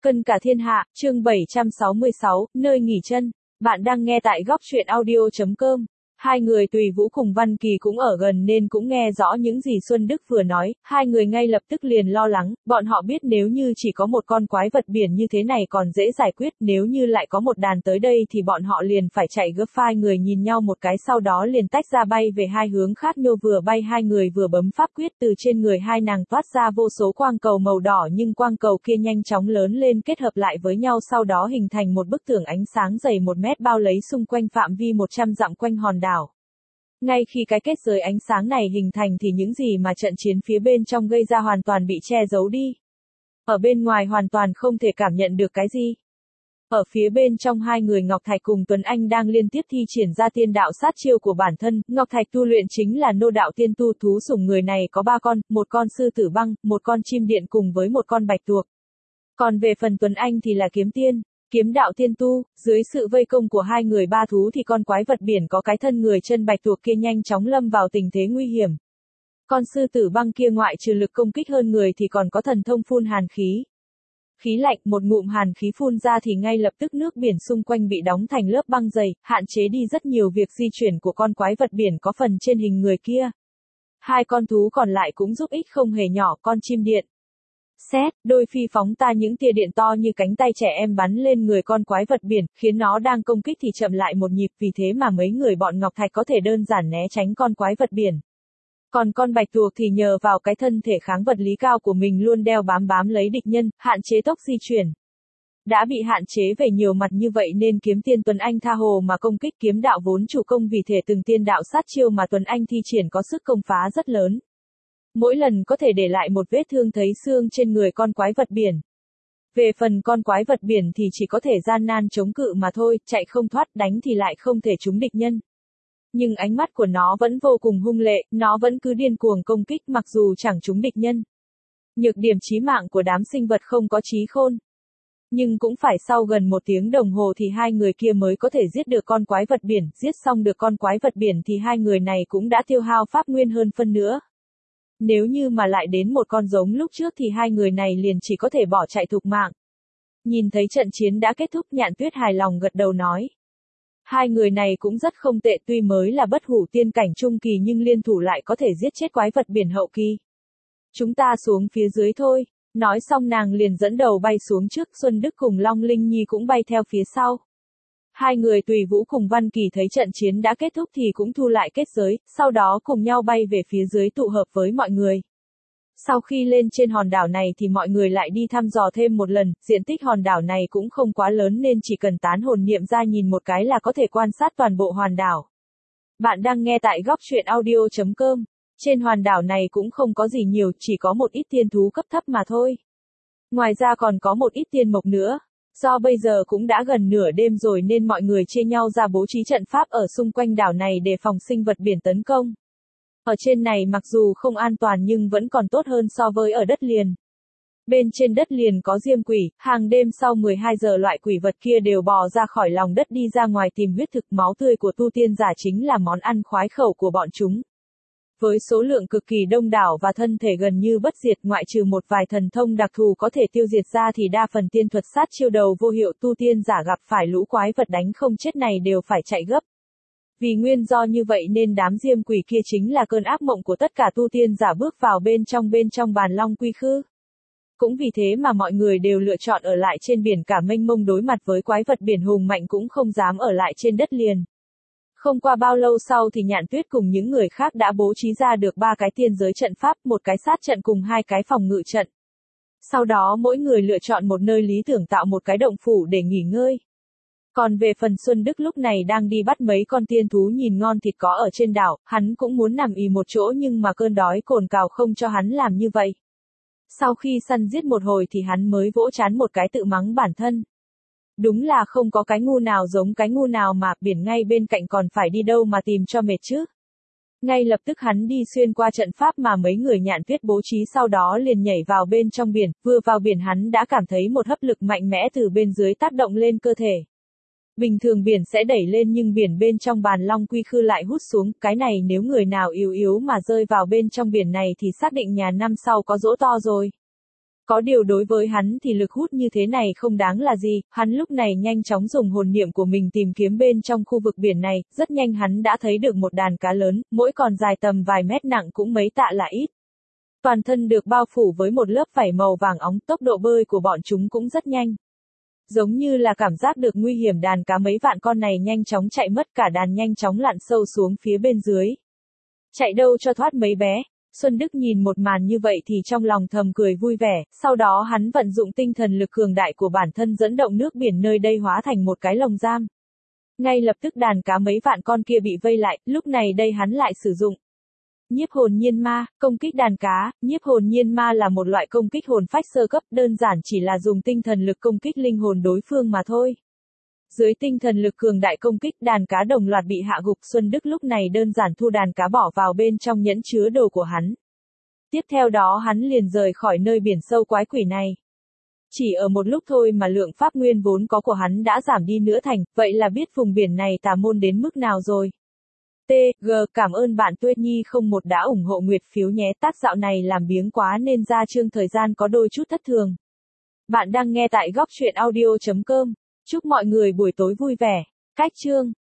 Cân cả thiên hạ, chương 766, nơi nghỉ chân. Bạn đang nghe tại góc truyện audio.com. Hai người Tùy Vũ cùng Văn Kỳ cũng ở gần nên cũng nghe rõ những gì Xuân Đức vừa nói, hai người ngay lập tức liền lo lắng, bọn họ biết nếu như chỉ có một con quái vật biển như thế này còn dễ giải quyết, nếu như lại có một đàn tới đây thì bọn họ liền phải chạy gấp. Hai người nhìn nhau một cái sau đó liền tách ra bay về hai hướng khác nhau, vừa bay hai người vừa bấm pháp quyết, từ trên người hai nàng toát ra vô số quang cầu màu đỏ, nhưng quang cầu kia nhanh chóng lớn lên kết hợp lại với nhau sau đó hình thành một bức tường ánh sáng dày 1 mét bao lấy xung quanh phạm vi 100 dặm quanh hòn đảo. Ngay khi cái kết giới ánh sáng này hình thành thì những gì mà trận chiến phía bên trong gây ra hoàn toàn bị che giấu đi. Ở bên ngoài hoàn toàn không thể cảm nhận được cái gì. Ở phía bên trong hai người Ngọc Thạch cùng Tuấn Anh đang liên tiếp thi triển ra tiên đạo sát chiêu của bản thân. Ngọc Thạch tu luyện chính là nô đạo tiên tu, thú sủng người này có 3 con, một con sư tử băng, một con chim điện cùng với một con bạch tuộc. Còn về phần Tuấn Anh thì là kiếm tiên. Kiếm đạo tiên tu, dưới sự vây công của hai người ba thú thì con quái vật biển có cái thân người chân bạch tuộc kia nhanh chóng lâm vào tình thế nguy hiểm. Con sư tử băng kia ngoại trừ lực công kích hơn người thì còn có thần thông phun hàn khí. Khí lạnh, một ngụm hàn khí phun ra thì ngay lập tức nước biển xung quanh bị đóng thành lớp băng dày, hạn chế đi rất nhiều việc di chuyển của con quái vật biển có phần trên hình người kia. Hai con thú còn lại cũng giúp ích không hề nhỏ, con chim điện. Xét, đôi phi phóng ta những tia điện to như cánh tay trẻ em bắn lên người con quái vật biển, khiến nó đang công kích thì chậm lại một nhịp, vì thế mà mấy người bọn Ngọc Thạch có thể đơn giản né tránh con quái vật biển. Còn con bạch tuộc thì nhờ vào cái thân thể kháng vật lý cao của mình luôn đeo bám lấy địch nhân, hạn chế tốc di chuyển. Đã bị hạn chế về nhiều mặt như vậy nên kiếm tiên Tuấn Anh tha hồ mà công kích kiếm đạo vốn chủ công, vì thể từng tiên đạo sát chiêu mà Tuấn Anh thi triển có sức công phá rất lớn. Mỗi lần có thể để lại một vết thương thấy xương trên người con quái vật biển. Về phần con quái vật biển thì chỉ có thể gian nan chống cự mà thôi, chạy không thoát, đánh thì lại không thể trúng địch nhân. Nhưng ánh mắt của nó vẫn vô cùng hung lệ, nó vẫn cứ điên cuồng công kích mặc dù chẳng trúng địch nhân. Nhược điểm chí mạng của đám sinh vật không có trí khôn. Nhưng cũng phải sau gần 1 tiếng đồng hồ thì hai người kia mới có thể giết được con quái vật biển, giết xong được con quái vật biển thì hai người này cũng đã tiêu hao pháp nguyên hơn phân nữa. Nếu như mà lại đến một con giống lúc trước thì hai người này liền chỉ có thể bỏ chạy thục mạng. Nhìn thấy trận chiến đã kết thúc, Nhạn Tuyết hài lòng gật đầu nói. Hai người này cũng rất không tệ, tuy mới là bất hủ tiên cảnh trung kỳ nhưng liên thủ lại có thể giết chết quái vật biển hậu kỳ. Chúng ta xuống phía dưới thôi. Nói xong nàng liền dẫn đầu bay xuống trước, Xuân Đức cùng Long Linh Nhi cũng bay theo phía sau. Hai người Tùy Vũ cùng Văn Kỳ thấy trận chiến đã kết thúc thì cũng thu lại kết giới, sau đó cùng nhau bay về phía dưới tụ hợp với mọi người. Sau khi lên trên hòn đảo này thì mọi người lại đi thăm dò thêm một lần, diện tích hòn đảo này cũng không quá lớn nên chỉ cần tán hồn niệm ra nhìn một cái là có thể quan sát toàn bộ hòn đảo. Bạn đang nghe tại góc truyện audio.com. Trên hòn đảo này cũng không có gì nhiều, chỉ có một ít tiên thú cấp thấp mà thôi. Ngoài ra còn có một ít tiên mộc nữa. Do bây giờ cũng đã gần nửa đêm rồi nên mọi người chia nhau ra bố trí trận pháp ở xung quanh đảo này để phòng sinh vật biển tấn công. Ở trên này mặc dù không an toàn nhưng vẫn còn tốt hơn so với ở đất liền. Bên trên đất liền có diêm quỷ, hàng đêm sau 12 giờ loại quỷ vật kia đều bò ra khỏi lòng đất đi ra ngoài tìm huyết thực, máu tươi của tu tiên giả chính là món ăn khoái khẩu của bọn chúng. Với số lượng cực kỳ đông đảo và thân thể gần như bất diệt, ngoại trừ một vài thần thông đặc thù có thể tiêu diệt ra thì đa phần tiên thuật sát chiêu đầu vô hiệu tu tiên giả gặp phải lũ quái vật đánh không chết này đều phải chạy gấp. Vì nguyên do như vậy nên đám diêm quỷ kia chính là cơn ác mộng của tất cả tu tiên giả bước vào bên trong bàn long quy khư. Cũng vì thế mà mọi người đều lựa chọn ở lại trên biển cả mênh mông, đối mặt với quái vật biển hùng mạnh cũng không dám ở lại trên đất liền. Không qua bao lâu sau thì Nhạn Tuyết cùng những người khác đã bố trí ra được 3 cái tiên giới trận pháp, một cái sát trận cùng 2 cái phòng ngự trận. Sau đó mỗi người lựa chọn một nơi lý tưởng tạo một cái động phủ để nghỉ ngơi. Còn về phần Xuân Đức lúc này đang đi bắt mấy con tiên thú nhìn ngon thịt có ở trên đảo, hắn cũng muốn nằm ì một chỗ nhưng mà cơn đói cồn cào không cho hắn làm như vậy. Sau khi săn giết một hồi thì hắn mới vỗ trán một cái tự mắng bản thân. Đúng là không có cái ngu nào giống cái ngu nào mà, biển ngay bên cạnh còn phải đi đâu mà tìm cho mệt chứ. Ngay lập tức hắn đi xuyên qua trận pháp mà mấy người Nhạn Tuyết bố trí, sau đó liền nhảy vào bên trong biển, vừa vào biển hắn đã cảm thấy một hấp lực mạnh mẽ từ bên dưới tác động lên cơ thể. Bình thường biển sẽ đẩy lên nhưng biển bên trong bàn long quy khư lại hút xuống, cái này nếu người nào yếu mà rơi vào bên trong biển này thì xác định nhà năm sau có giỗ to rồi. Có điều đối với hắn thì lực hút như thế này không đáng là gì, hắn lúc này nhanh chóng dùng hồn niệm của mình tìm kiếm bên trong khu vực biển này, rất nhanh hắn đã thấy được một đàn cá lớn, mỗi con dài tầm vài mét nặng cũng mấy tạ là ít. Toàn thân được bao phủ với một lớp vảy màu vàng óng, tốc độ bơi của bọn chúng cũng rất nhanh. Giống như là cảm giác được nguy hiểm, đàn cá mấy vạn con này nhanh chóng chạy mất, cả đàn nhanh chóng lặn sâu xuống phía bên dưới. Chạy đâu cho thoát mấy bé. Xuân Đức nhìn một màn như vậy thì trong lòng thầm cười vui vẻ, sau đó hắn vận dụng tinh thần lực cường đại của bản thân dẫn động nước biển nơi đây hóa thành một cái lồng giam. Ngay lập tức đàn cá mấy vạn con kia bị vây lại, lúc này đây hắn lại sử dụng nhiếp hồn nhiên ma, công kích đàn cá. Nhiếp hồn nhiên ma là một loại công kích hồn phách sơ cấp, đơn giản chỉ là dùng tinh thần lực công kích linh hồn đối phương mà thôi. Dưới tinh thần lực cường đại công kích, đàn cá đồng loạt bị hạ gục. Xuân Đức lúc này đơn giản thu đàn cá bỏ vào bên trong nhẫn chứa đồ của hắn. Tiếp theo đó hắn liền rời khỏi nơi biển sâu quái quỷ này. Chỉ ở một lúc thôi mà lượng pháp nguyên vốn có của hắn đã giảm đi nửa thành, vậy là biết vùng biển này tà môn đến mức nào rồi. TG, cảm ơn bạn Tuyết Nhi 01 đã ủng hộ Nguyệt phiếu nhé. Tác dạo này làm biếng quá nên ra chương thời gian có đôi chút thất thường. Bạn đang nghe tại góc truyện audio.com. Chúc mọi người buổi tối vui vẻ. Cách chương